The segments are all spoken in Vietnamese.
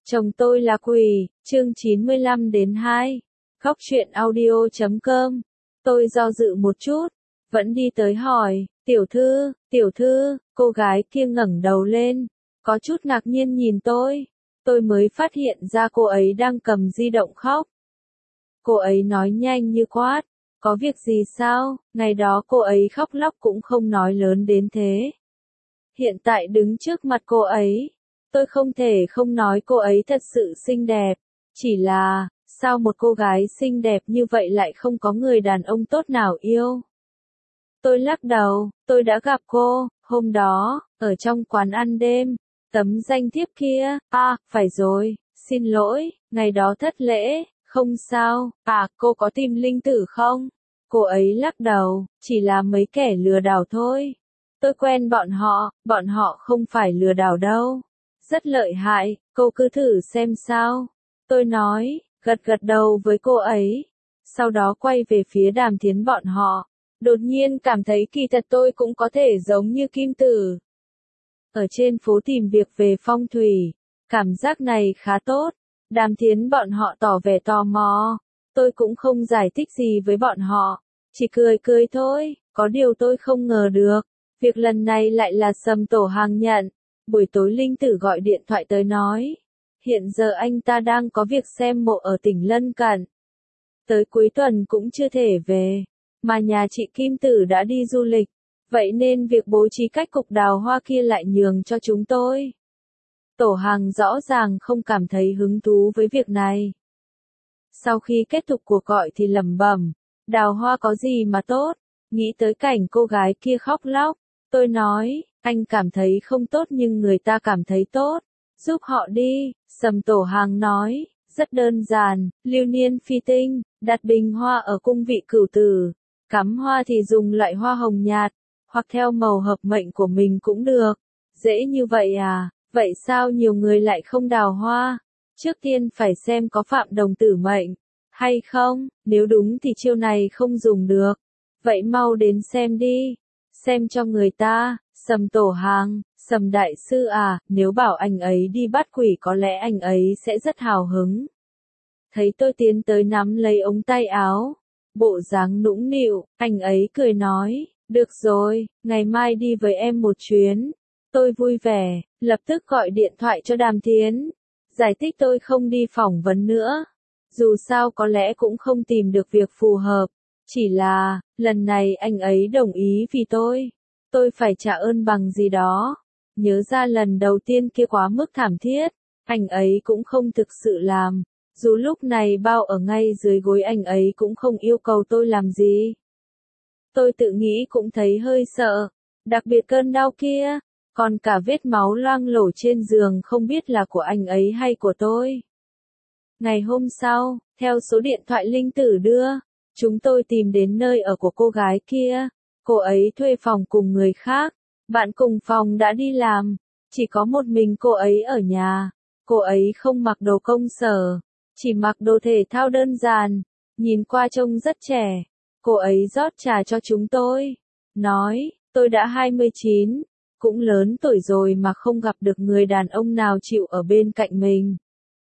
Chồng tôi là quỷ, chương 95-2. Góc truyện audio.com. Tôi do dự một chút, vẫn đi tới hỏi, tiểu thư, cô gái kia ngẩng đầu lên, có chút ngạc nhiên nhìn tôi mới phát hiện ra cô ấy đang cầm di động khóc. Cô ấy nói nhanh như quát, có việc gì sao, ngày đó cô ấy khóc lóc cũng không nói lớn đến thế. Hiện tại đứng trước mặt cô ấy, tôi không thể không nói cô ấy thật sự xinh đẹp, chỉ là, sao một cô gái xinh đẹp như vậy lại không có người đàn ông tốt nào yêu? Tôi lắc đầu, tôi đã gặp cô, hôm đó, ở trong quán ăn đêm, tấm danh thiếp kia, phải rồi, xin lỗi, ngày đó thất lễ, không sao, cô có tìm Linh Tử không? Cô ấy lắc đầu, chỉ là mấy kẻ lừa đảo thôi. Tôi quen bọn họ không phải lừa đảo đâu. Rất lợi hại, cô cứ thử xem sao. Tôi nói, gật đầu với cô ấy. Sau đó quay về phía Đàm Thiến bọn họ. Đột nhiên cảm thấy kỳ thật tôi cũng có thể giống như Kim Tử. Ở trên phố tìm việc về phong thủy. Cảm giác này khá tốt. Đàm Thiến bọn họ tỏ vẻ tò mò. Tôi cũng không giải thích gì với bọn họ. Chỉ cười thôi. Có điều tôi không ngờ được. Việc lần này lại là Sầm Tổ Hàng nhận. Buổi tối Linh Tử gọi điện thoại tới nói. Hiện giờ anh ta đang có việc xem mộ ở tỉnh lân cận. Tới cuối tuần cũng chưa thể về. Mà nhà chị Kim Tử đã đi du lịch. Vậy nên việc bố trí cách cục đào hoa kia lại nhường cho chúng tôi. Tổ Hàng rõ ràng không cảm thấy hứng thú với việc này. Sau khi kết thúc cuộc gọi thì lẩm bẩm. Đào hoa có gì mà tốt. Nghĩ tới cảnh cô gái kia khóc lóc. Tôi nói, anh cảm thấy không tốt nhưng người ta cảm thấy tốt. Giúp họ đi, Sầm Tổ Hàng nói, rất đơn giản, lưu niên phi tinh, đặt bình hoa ở cung vị cửu tử. Cắm hoa thì dùng loại hoa hồng nhạt, hoặc theo màu hợp mệnh của mình cũng được. Dễ như vậy à, vậy sao nhiều người lại không đào hoa? Trước tiên phải xem có phạm đồng tử mệnh, hay không, nếu đúng thì chiêu này không dùng được. Vậy mau đến xem đi. Xem cho người ta, Sầm Tổ Hàng, Sầm Đại Sư à, nếu bảo anh ấy đi bắt quỷ có lẽ anh ấy sẽ rất hào hứng. Thấy tôi tiến tới nắm lấy ống tay áo, bộ dáng nũng nịu, anh ấy cười nói, được rồi, ngày mai đi với em một chuyến. Tôi vui vẻ, lập tức gọi điện thoại cho Đàm Thiến, giải thích tôi không đi phỏng vấn nữa. Dù sao có lẽ cũng không tìm được việc phù hợp. Chỉ là, lần này anh ấy đồng ý vì tôi phải trả ơn bằng gì đó. Nhớ ra lần đầu tiên kia quá mức thảm thiết, anh ấy cũng không thực sự làm. Dù lúc này bao ở ngay dưới gối anh ấy cũng không yêu cầu tôi làm gì. Tôi tự nghĩ cũng thấy hơi sợ, đặc biệt cơn đau kia, còn cả vết máu loang lổ trên giường không biết là của anh ấy hay của tôi. Ngày hôm sau, theo số điện thoại Linh Tử đưa, chúng tôi tìm đến nơi ở của cô gái kia. Cô ấy thuê phòng cùng người khác. Bạn cùng phòng đã đi làm. Chỉ có một mình cô ấy ở nhà. Cô ấy không mặc đồ công sở. Chỉ mặc đồ thể thao đơn giản. Nhìn qua trông rất trẻ. Cô ấy rót trà cho chúng tôi. Nói, tôi đã 29. Cũng lớn tuổi rồi mà không gặp được người đàn ông nào chịu ở bên cạnh mình.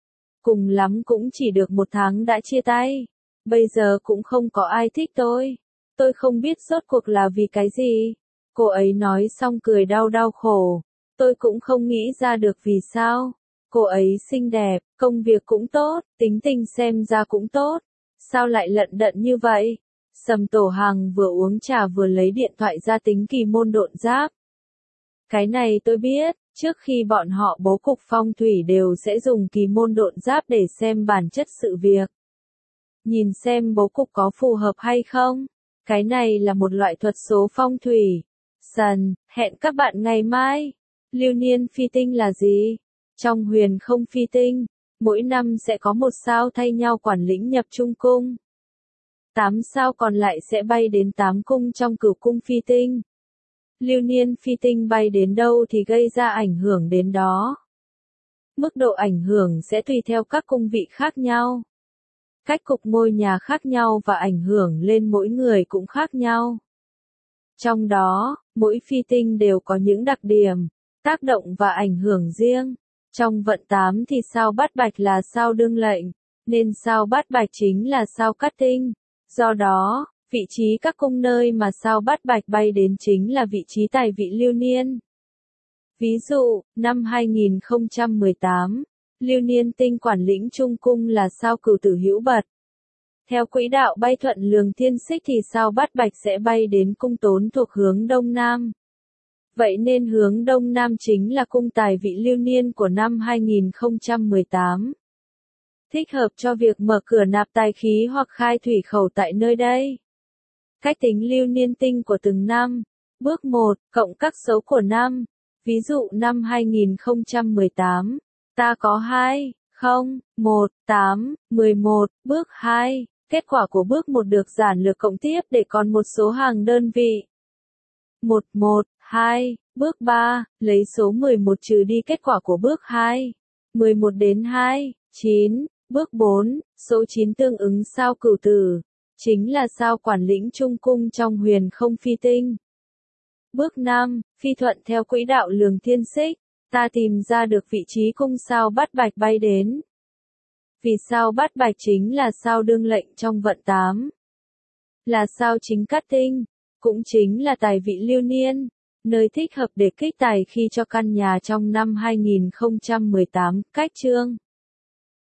Cùng lắm cũng chỉ được 1 tháng đã chia tay. Bây giờ cũng không có ai thích tôi. Tôi không biết rốt cuộc là vì cái gì. Cô ấy nói xong cười đau khổ. Tôi cũng không nghĩ ra được vì sao. Cô ấy xinh đẹp, công việc cũng tốt, tính tình xem ra cũng tốt. Sao lại lận đận như vậy? Sầm Tổ Hàng vừa uống trà vừa lấy điện thoại ra tính kỳ môn độn giáp. Cái này tôi biết, trước khi bọn họ bố cục phong thủy đều sẽ dùng kỳ môn độn giáp để xem bản chất sự việc. Nhìn xem bố cục có phù hợp hay không. Cái này là một loại thuật số phong thủy. Hẹn các bạn ngày mai. Lưu niên phi tinh là gì? Trong huyền không phi tinh, mỗi năm sẽ có 1 sao thay nhau quản lĩnh nhập trung cung. 8 sao còn lại sẽ bay đến 8 cung trong cửu cung phi tinh. Lưu niên phi tinh bay đến đâu thì gây ra ảnh hưởng đến đó. Mức độ ảnh hưởng sẽ tùy theo các cung vị khác nhau. Cách cục ngôi nhà khác nhau và ảnh hưởng lên mỗi người cũng khác nhau. Trong đó, mỗi phi tinh đều có những đặc điểm, tác động và ảnh hưởng riêng. Trong vận 8 thì sao Bát Bạch là sao đương lệnh, nên sao Bát Bạch chính là sao Cát Tinh. Do đó, vị trí các cung nơi mà sao Bát Bạch bay đến chính là vị trí tài vị lưu niên. Ví dụ, năm 2018, lưu niên tinh quản lĩnh Trung Cung là sao Cửu Tử Hữu Bật. Theo quỹ đạo bay thuận lường thiên xích thì sao Bát Bạch sẽ bay đến cung Tốn thuộc hướng Đông Nam. Vậy nên hướng Đông Nam chính là cung tài vị lưu niên của năm 2018. Thích hợp cho việc mở cửa nạp tài khí hoặc khai thủy khẩu tại nơi đây. Cách tính lưu niên tinh của từng năm. Bước 1, cộng các số của năm. Ví dụ năm 2018, ta có 2, 0, 1, 8, 11, bước 2. Kết quả của bước 1 được giản lược cộng tiếp để còn một số hàng đơn vị. 11, 2, bước 3, lấy số 11 trừ đi kết quả của bước 2. 11 đến 2, 9, bước 4, số 9 tương ứng sao Cửu Tử, chính là sao quản lĩnh Trung Cung trong huyền không phi tinh. Bước 5, phi thuận theo quỹ đạo lường thiên xích, ta tìm ra được vị trí cung sao Bát Bạch bay đến. Vì sao Bát Bạch chính là sao đương lệnh trong vận 8, là sao chính Cát Tinh, cũng chính là tài vị lưu niên, nơi thích hợp để kích tài khi cho căn nhà trong năm 2018, cách chương.